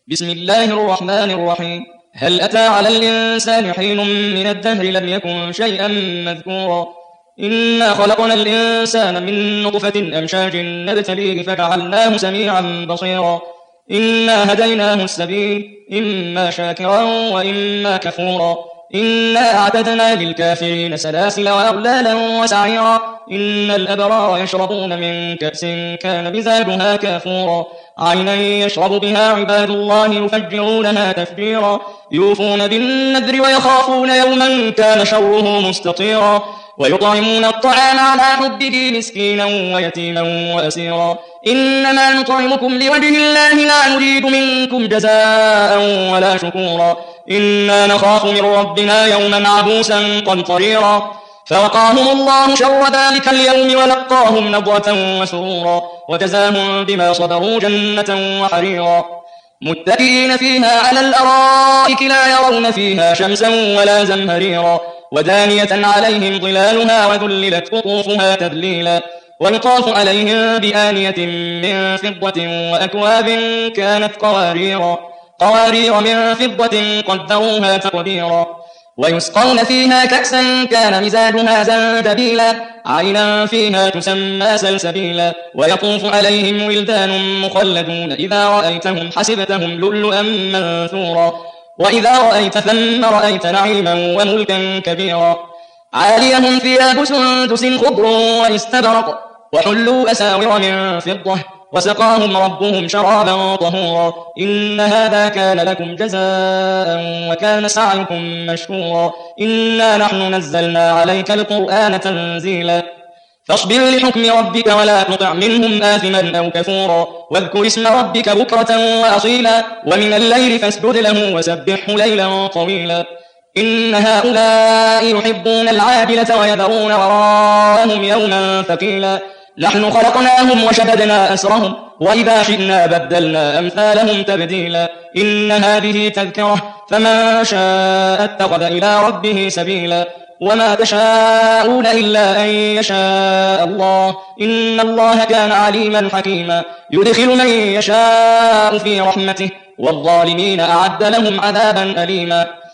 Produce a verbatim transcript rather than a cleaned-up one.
بسم الله الرحمن الرحيم. هل أتى على الإنسان حين من الدهر لم يكن شيئا مذكورا. إنا خلقنا الإنسان من نطفة أمشاج نبتليه فجعلناه سميعا بصيرا. إنا هديناه السبيل إما شاكرا وإما كفورا. إنا أعتدنا للكافرين سلاسل وأغلالا وسعيرا. إن الأبرار يشربون من كأس كان مزاجها كافورا. عينا يشرب بها عباد الله يفجرونها تفجيرا. يوفون بالنذر ويخافون يوما كان شره مستطيرا. ويطعمون الطعام على حبه مسكينا ويتيما وأسيرا. إنما نطعمكم لوجه الله لا نريد منكم جزاء ولا شكورا. إنا نخاف من ربنا يوما عبوسا قمطريرا. فوقاهم الله شر ذلك اليوم ولقاهم نضرة وسرورا. وجزاهم بما صبروا جنة وحريرا. متكئين فيها على الأرائك لا يرون فيها شمسا ولا زمهريرا. ودانية عليهم ظلالها وذللت قطوفها تذليلا. ويطاف عليهم بآنية من فضة وأكواب كانت قواريرا قوارير من فضة قدروها تقديرا. ويسقون فيها كأسا كان مزاجها زنجبيلا. عينا فيها تسمى سلسبيلا. ويطوف عليهم ولدان مخلدون إذا رأيتهم حسبتهم لؤلؤا منثورا. وإذا رأيت ثم رأيت نعيما وملكا كبيرا. عاليهم ثياب سندس خضر واستبرق وحلوا أساور من فضة. وسقاهم ربهم شرابا طهورا. إن هذا كان لكم جزاء وكان سعيكم مشكورا. إنا نحن نزلنا عليك القرآن تنزيلا. فاصبر لحكم ربك ولا تطع منهم آثما أو كفورا. واذكر اسم ربك بكرة وأصيلا. ومن الليل فاسجد له وسبحه ليلا طويلا. إن هؤلاء يحبون العاجلة ويذرون وراءهم يوما ثقيلا. نحن خلقناهم وشددنا أسرهم وإذا شئنا بدلنا أمثالهم تبديلا. إن هذه تذكرة فمن شاء اتخذ إلى ربه سبيلا. وما تشاءون إلا أن يشاء الله. إن الله كان عليما حكيما. يدخل من يشاء في رحمته والظالمين أعد لهم عذابا أليما.